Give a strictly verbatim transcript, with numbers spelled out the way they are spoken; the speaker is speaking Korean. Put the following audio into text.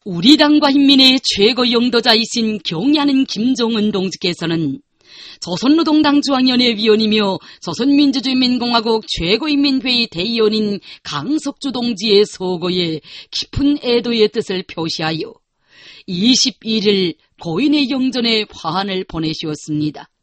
우리 당과 인민의 최고 영도자이신 경의하는 김정은 동지께서는 조선노동당 중앙위원회 위원이며 조선민주주의인민공화국 최고인민회의 대의원인 강석주 동지의 서거에 깊은 애도의 뜻을 표시하여 이십일 일 고인의 영전에 화환을 보내주었습니다.